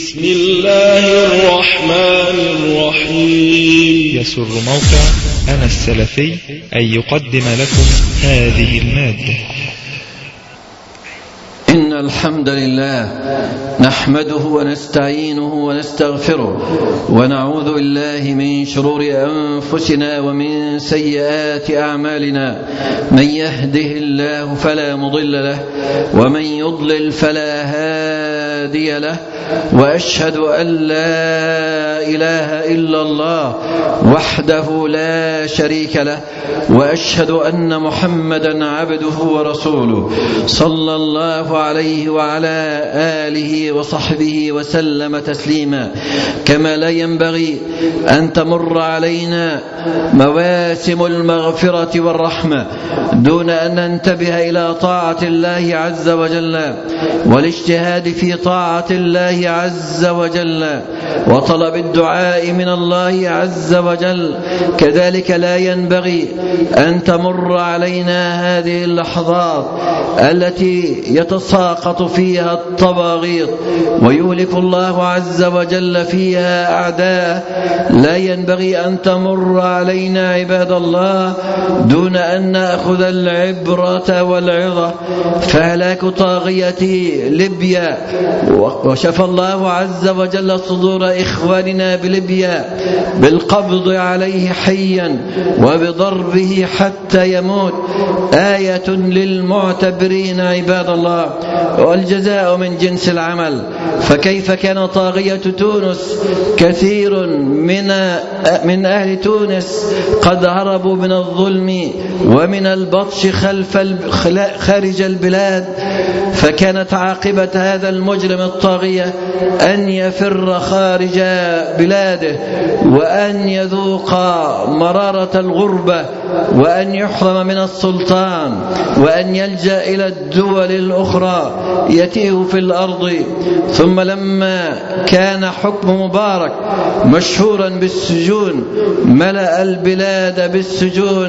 بسم الله الرحمن الرحيم. يسر موقع أنا السلفي أن يقدم لكم هذه المادة. إن الحمد لله نحمده ونستعينه ونستغفره ونعوذ بالله من شرور أنفسنا ومن سيئات أعمالنا. من يهده الله فلا مضل له ومن يضلل فلا هادي له، وأشهد أن لا إله إلا الله وحده لا شريك له، وأشهد أن محمدا عبده ورسوله صلى الله عليه وعلى آله وصحبه وسلم تسليما. كما لا ينبغي أن تمر علينا مواسم المغفرة والرحمة دون أن ننتبه إلى طاعة الله عز وجل والاجتهاد في طاعة الله عز وجل وطلب الدعاء من الله عز وجل. كذلك لا ينبغي أن تمر علينا هذه اللحظات التي يتساقط فيها الطواغيت ويهلك الله عز وجل فيها أعداء. لا ينبغي أن تمر علينا عباد الله دون أن نأخذ العبرة والعظة. فهلاك طاغية ليبيا، وشفى الله عز وجل صدور إخواننا بليبيا بالقبض عليه حيا وبضربه حتى يموت، آية للمعتبرين عباد الله، والجزاء من جنس العمل. فكيف كان طاغية تونس كثير من أهل تونس قد هربوا من الظلم ومن البطش خارج البلاد، فكانت عاقبة هذا المجرم الطاغية أن يفر خارج بلاده وأن يذوق مرارة الغربة وأن يحرم من السلطان وأن يلجأ إلى الدول الأخرى يتيه في الأرض. ثم لما كان حكم مبارك مشهورا بالسجون ملأ البلاد بالسجون،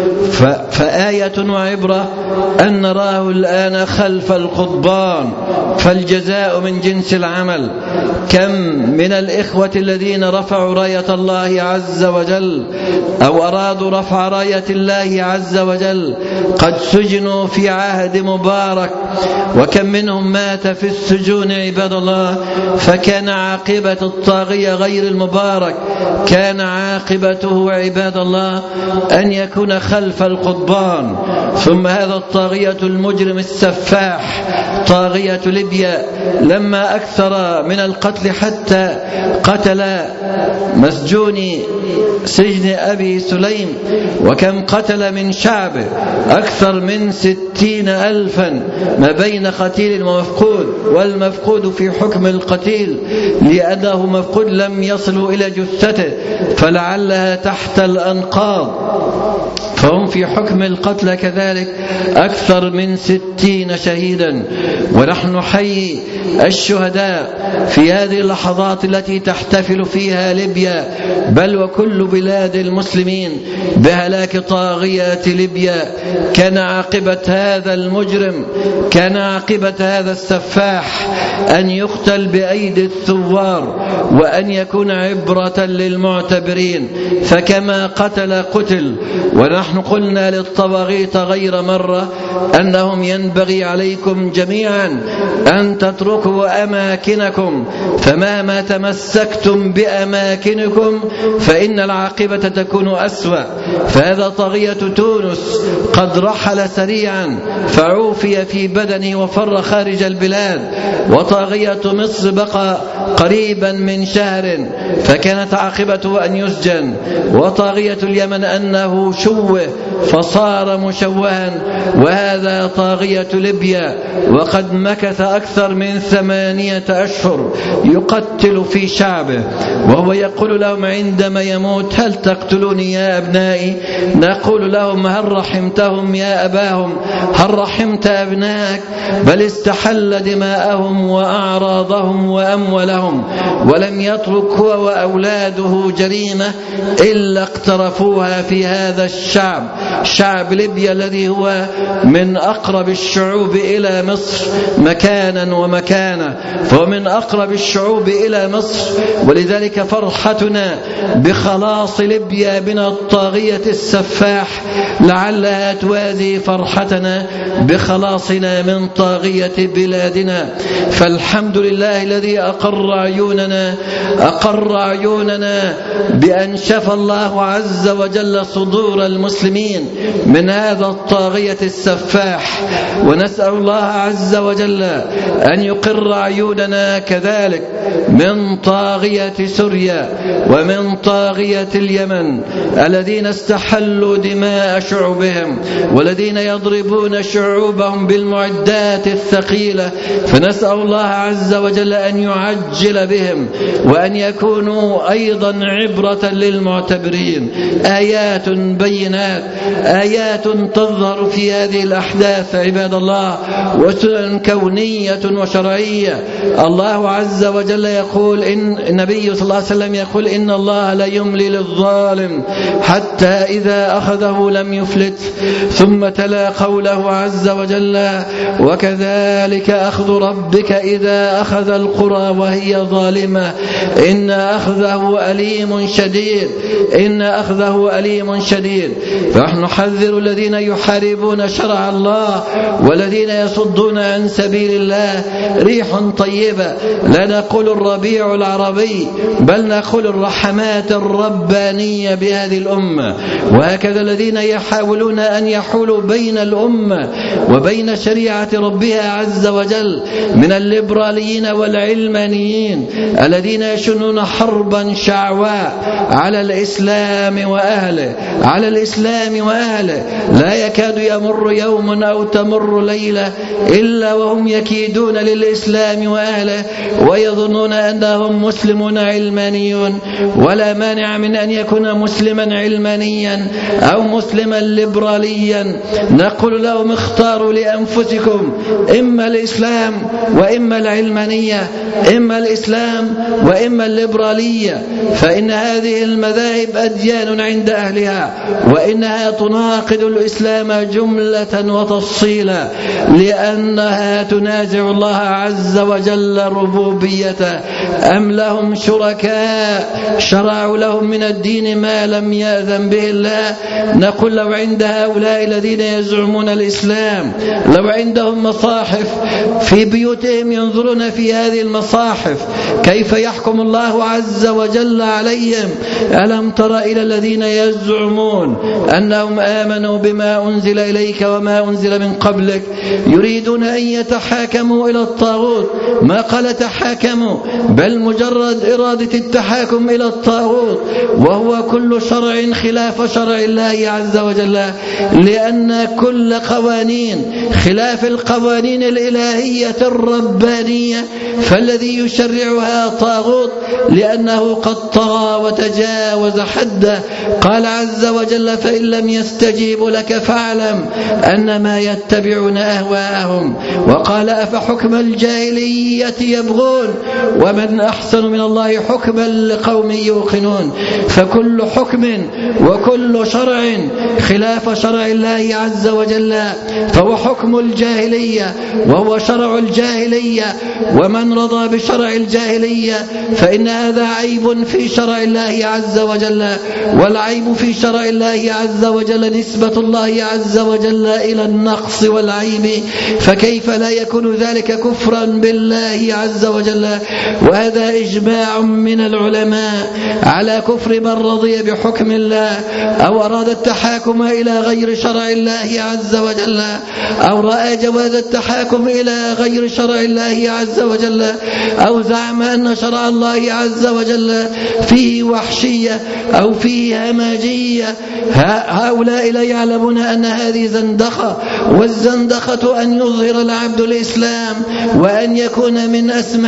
فآية وعبرة أن نراه الآن خلف القضبان، فالجزاء من جنس العمل. كم من الإخوة الذين رفعوا راية الله عز وجل أو أرادوا رفع راية الله عز وجل قد سجنوا في عهد مبارك، وكم منهم مات في السجون عباد الله. فكان عاقبة الطاغية غير المبارك كان عاقبته عباد الله أن يكون خلف القضبان. ثم هذا الطاغية المجرم السفاح طاغية ليبيا لما أكثر من القتل حتى قتل مسجون سجن أبي سليم، وكم قتل من شعبه أكثر من 60,000 ما بين قتيل ومفقود، والمفقود في حكم القتيل لأنه مفقود لم يصلوا إلى جثته فلعلها تحت الأنقاض، فهم في حكم القتل كذلك أكثر من 60 شهيدا. ونحن نحيي الشهداء في هذه اللحظات التي تحتفل فيها ليبيا بل وكل بلاد المسلمين بهلاك طاغية ليبيا. كان عاقبة هذا المجرم، كان عاقبة هذا السفاح أن يقتل بأيدي الثوار وأن يكون عبرة للمعتبرين، فكما قتل. ونحن قلنا للطواغيت غير مرة أنهم ينبغي عليكم جميعا أن تتركوا أماكنكم، فمهما تمسكتم بأماكنكم فإن العاقبة تكون أسوأ. فهذا طاغية تونس قد رحل سريعا فعوفي في بدنه وفر خارج البلاد، وطاغية مصر بقى قريبا من شهر فكانت عاقبته أن يسجن، وطاغية اليمن أنه شوه فصار مشوها، وهذا طاغية ليبيا وقد مكث أكثر من 8 أشهر يقتل في شعبه، وهو يقول لهم عندما يموت: هل تقتلوني يا أبنائي؟ نقول لهم: هل رحمتهم يا أباهم؟ هل رحمت أبنائك؟ بل استحل دماءهم وأعراضهم وأموالهم، ولم يترك هو وأولاده جريمة إلا اقترفوها في هذا الشعب، شعب ليبيا الذي هو من أقرب الشعوب إلى مصر مكانا ومكانا، فهو من أقرب الشعوب إلى مصر، ولذلك فرحتنا بخلاص ليبيا من الطاغية السفاح لعلها توازي فرحتنا بخلاصنا من طاغية بلادنا. فالحمد لله الذي أقر عيوننا بأن شفى الله عز وجل صدور المسلمين من هذا الطاغية السفاح، ونسأل الله عز وجل أن يقر عيوننا كذلك من طاغية سوريا ومن طاغية اليمن الذين استحلوا دماء شعوبهم والذين يضربون شعوبهم بالمعدات الثقيلة، فنسأل الله عز وجل أن يعجل بهم وأن يكونوا أيضا عبرة للمعتبرين. آيات بينات، آيات تظهر في هذه الأحداث عباد الله، وسنن كونية وشرعية. الله عز وجل يقول، إن النبي صلى الله عليه وسلم يقول: إن الله لا يملي للظالم حتى إذا أخذه لم يفلت. ثم تلا قوله عز وجل: وكذلك أخذ ربك إذا أخذ القرى وهي ظالمة إن أخذه أليم شديد، إن أخذه أليم شديد. فنحن نحذر الذين يحاربون شرع الله والذين يصدون عن سبيل الله. ريح طيبة، لا نقول الربيع العربي بل نقول الرحمات الربانية بهذه الأمة. وهكذا الذين يحاولون أن يحولوا بين الأمة وبين شريعة ربها عز وجل من الليبراليين والعلمانيين الذين يشنون حربا شعواء على الإسلام وأهله، على الإسلام وأهله. لا يكاد يمر يوم أو تمر ليلة إلا وهم يكيدون للإسلام وأهله ويظنون أنهم مسلمون علمانيون. ولا مانع من أن يكون مسلما علمانيا أو مسلما ليبراليا. نقول لهم: اختاروا لأنفسكم إما الإسلام وإما العلمانية، إما الإسلام وإما الليبرالية، فإن هذه المذاهب أديان عند أهلها، وإنها تناقض الإسلام جملة وتفصيلا، لأنها تنازع الله عز وجل ربوبيته. أم لهم شركاء شرعوا لهم من الدين ما لم يأذن به الله. نقول: لو عند هؤلاء الذين يزعمون الإسلام لو عندهم مصاحف في بيوتهم ينظرون في هذه المصاحف كيف يحكم الله عز وجل عليهم. ألم تر إلى الذين يزعمون أنهم آمنوا بما أنزل إليك وما أنزل من قبلك يريدون أن يتحاكموا إلى الطاغوت. ما قال تحاكموا، بل مجرد إرادة التحاكم إلى الطاغوت، وهو كل شرع خلاف شرع الله عز وجل، لأن كل قوانين خلاف القوانين الإلهية الربانية فالذي يشرعها طاغوت، لأنه قد طغى وتجاوز حده. قال عز وجل: فإن لم يستجيبوا لك فاعلم أنما يتبعون أهواءهم. وقال: أفحكم الجاهلية يبغون ومن أحسن من الله حكما لقوم يوقنون. فكل حكم وكل شرع خلاف شرع الله عز وجل فهو حكم الجاهلية وهو شرع الجاهلية، ومن رضى بشرع الجاهلية فإن هذا عيب في شرع الله عز وجل. والعيب في شرع الله عز وجل نسبة الله عز وجل إلى النقص والعيب، فكيف لا يكون ذلك كفرا بالله عز وجل. وهذا إجماع من العلماء على كفر من رضي بحكم الله أو أراد التحاكم إلى غير شرع الله عز وجل، أو رأى جواز التحاكم إلى غير شرع الله عز وجل، أو زعم أن شرع الله عز وجل فيه وحشية أو فيه همجية. هؤلاء لا يعلمون أن هذه زندقة، والزندقة أن يظهر العبد الإسلام وأن يكون من أسماء المسلمين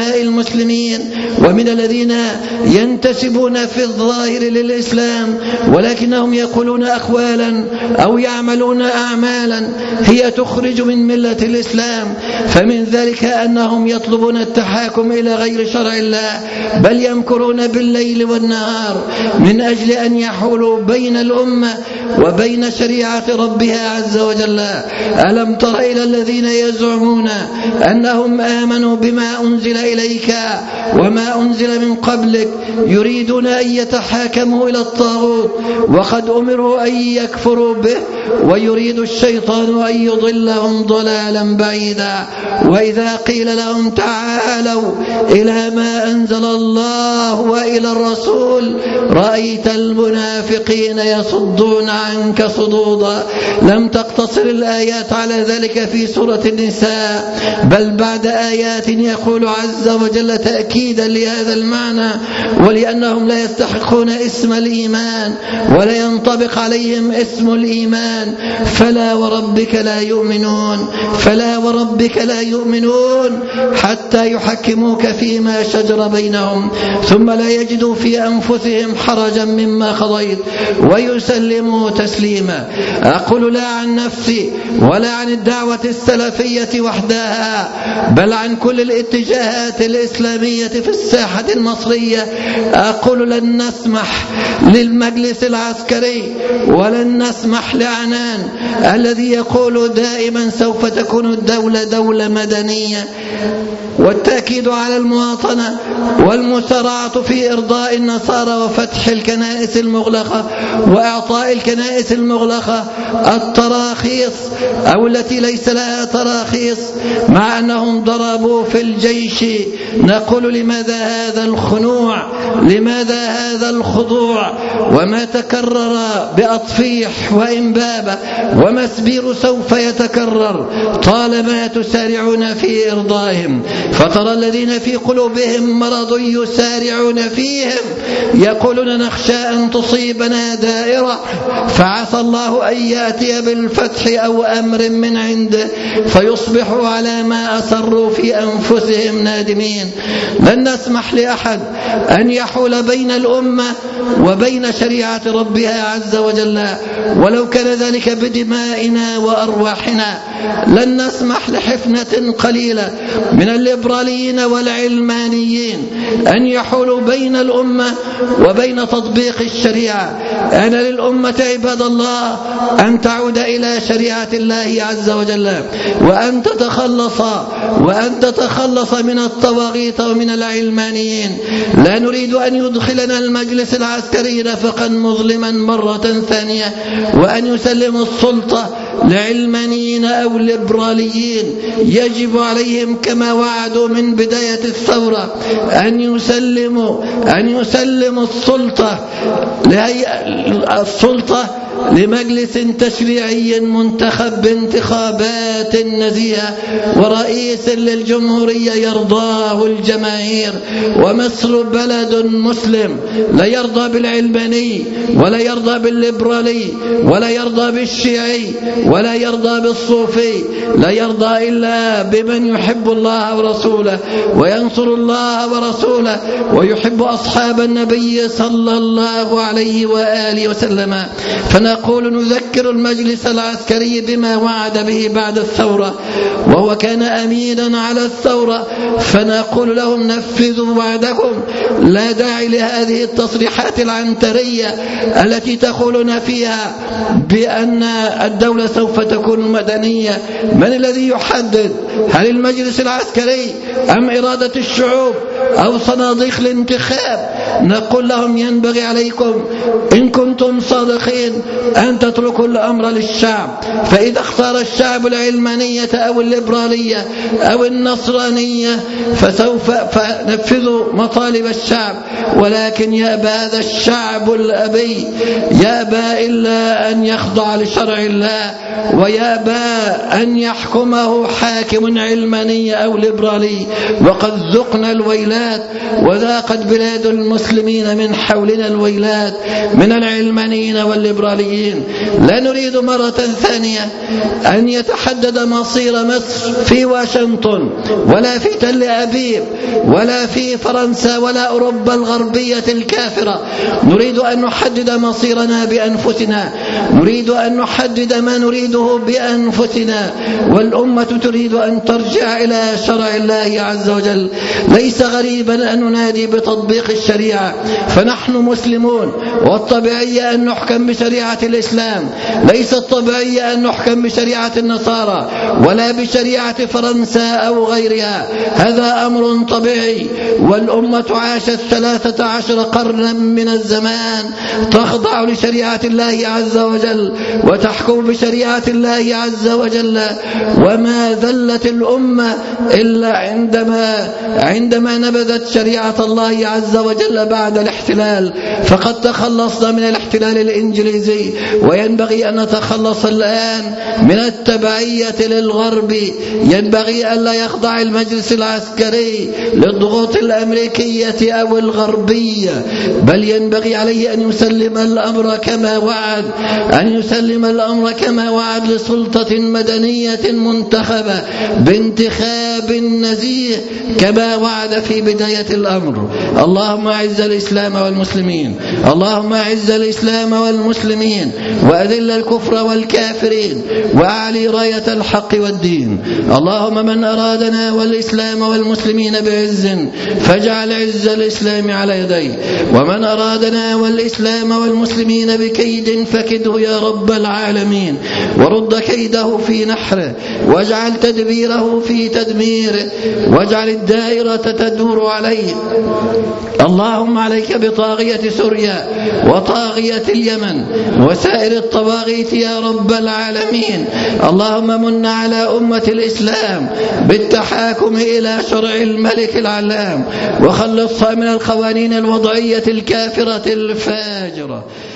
المسلمين ومن الذين ينتسبون في الظاهر للإسلام ولكنهم يقولون أقوالا أو يعملون أعمالا هي تخرج من ملة الإسلام. فمن ذلك أنهم يطلبون التحاكم إلى غير شرع الله، بل يمكرون بالليل والنهار من أجل أن يحولوا بين الأمة وبين شريعة ربها عز وجل. ألم تر إلى الذين يزعمون أنهم آمنوا بما أنزل إليك وما أنزل من قبلك يريدون أن يتحاكموا إلى الطاغوت وقد أمروا أن يكفروا به ويريد الشيطان أن يضلهم ضلالا بعيدا. وإذا قيل لهم تعالوا إلى ما أنزل الله وإلى الرسول رأيت المنافقين يصدون عنك صدودا. لم تقتصر الآيات على ذلك في سورة النساء، بل بعد آيات يقول عز وجل تأكيدا لهذا المعنى ولأنهم لا يستحقون اسم الإيمان ولا ينطبق عليهم اسم الإيمان. فلا وربك لا يؤمنون، فلا وربك لا يؤمنون حتى يحكموك فيما شجر بينهم ثم لا يجدوا في أنفسهم حرجا مما قضيت ويسلموا تسليما. أقول لا عن نفسي ولا عن الدعوة السلفية وحدها، بل عن كل الاتجاهات الإسلامية في الساحة المصرية. أقول لن نسمح للمجلس العسكري ولن نسمح لعنان الذي يقول دائما سوف تكون الدولة دولة مدنية، والتأكيد على المواطنة والمسارعة في إرضاء النصارى وفتح الكنائس المغلقة وإعطاء الكنائس المغلقة التراخيص أو التي ليس لها تراخيص مع أنهم ضربوا في الجيش. نقول لماذا هذا الخنوع؟ لماذا هذا الخضوع؟ وما تكرر بأطفيح وإنبابة ومسبير سوف يتكرر طالما تسارعون في إرضائهم. فترى الذين في قلوبهم مرض يسارعون فيهم يقولون نخشى أن تصيبنا دائرة فعسى الله أن يأتي بالفتح أو أمر من عنده فيصبحوا على ما أسروا في أنفسهم نادمين. لن نسمح لأحد أن يحول بين الأمة وبين شريعة ربها عز وجل ولو كان ذلك بدمائنا وأرواحنا. لن نسمح لحفنة قليلة من الليبراليين والعلمانيين أن يحولوا بين الأمة وبين تطبيق الشريعة. أنا للأمة عباد الله أن تعود إلى شريعة الله عز وجل وأن تتخلص من الطواغيت ومن العلمانيين. لا نريد أن يدخلنا المجلس العسكري نفقا مظلما مرة ثانية وأن يسلم السلطة لعلمانيين أو ليبراليين. يجب عليهم كما وعدوا من بداية الثورة أن يسلموا السلطة لمجلس تشريعي منتخب بانتخابات نزيهة ورئيس للجمهورية يرضاه الجماهير. ومصر بلد مسلم لا يرضى بالعلماني ولا يرضى بالليبرالي ولا يرضى بالشيعي ولا يرضى بالصوفي، لا يرضى إلا بمن يحب الله ورسوله وينصر الله ورسوله ويحب أصحاب النبي صلى الله عليه وآله وسلم. فنقول نذكر المجلس العسكري بما وعد به بعد الثورة وهو كان أمينا على الثورة، فنقول لهم نفذوا وعدكم. لا داعي لهذه التصريحات العنترية التي تقولون فيها بأن الدولة سوف تكون مدنية. من الذي يحدد؟ هل المجلس العسكري أم إرادة الشعوب أو صناديق الانتخاب؟ نقول لهم ينبغي عليكم إن كنتم صادقين أن تتركوا الأمر للشعب، فإذا اختار الشعب العلمانية أو الليبرالية أو النصرانية فسوف ننفذ مطالب الشعب. ولكن يأبى هذا الشعب الأبي، يأبى إلا أن يخضع لشرع الله ويأبى أن يحكمه حاكم علماني أو ليبرالي. وقد ذقنا الويل الويلات، وذاقت بلاد المسلمين من حولنا الويلات من العلمانيين والليبراليين. لا نريد مرة ثانية أن يتحدد مصير مصر في واشنطن ولا في تل أبيب ولا في فرنسا ولا أوروبا الغربية الكافرة. نريد أن نحدد مصيرنا بأنفسنا، نريد أن نحدد ما نريده بأنفسنا، والأمة تريد أن ترجع إلى شرع الله عز وجل. ليس غريبا أن ننادي بتطبيق الشريعة، فنحن مسلمون، والطبيعي أن نحكم بشريعة الإسلام، ليس الطبيعي أن نحكم بشريعة النصارى ولا بشريعة فرنسا أو غيرها. هذا أمر طبيعي، والأمة عاشت 13 قرنا من الزمان تخضع لشريعة الله عز وجل وتحكم بشريعة الله عز وجل، وما ذلت الأمة إلا عندما نبذت شريعة الله عز وجل بعد الاحتلال. فقد تخلصنا من الاحتلال الإنجليزي، وينبغي أن نتخلص الآن من التبعية للغرب. ينبغي أن لا يخضع المجلس العسكري للضغوط الأمريكية أو الغربية، بل ينبغي عليه أن يسلم الأمر كما وعد لسلطة مدنية منتخبة بانتخاب نزيه كما وعد في بداية الأمر. اللهم أعز الإسلام والمسلمين، اللهم أعز الإسلام والمسلمين، وأذل الكفر والكافرين، وأعلي راية الحق والدين. اللهم من أرادنا والإسلام والمسلمين بعز فاجعل عز الإسلام على يديه، ومن أرادنا والإسلام والمسلمين بكيد فكده يا رب العالمين، ورد كيده في نحره، واجعل تدبيره في تدميره، واجعل الدائرة تدور عليه. اللهم عليك بطاغية سوريا وطاغية اليمن وسائر الطواغيت يا رب العالمين. اللهم من على أمة الإسلام بالتحاكم إلى شرع الملك العلام، وخلصها من القوانين الوضعية الكافرة الفاجرة.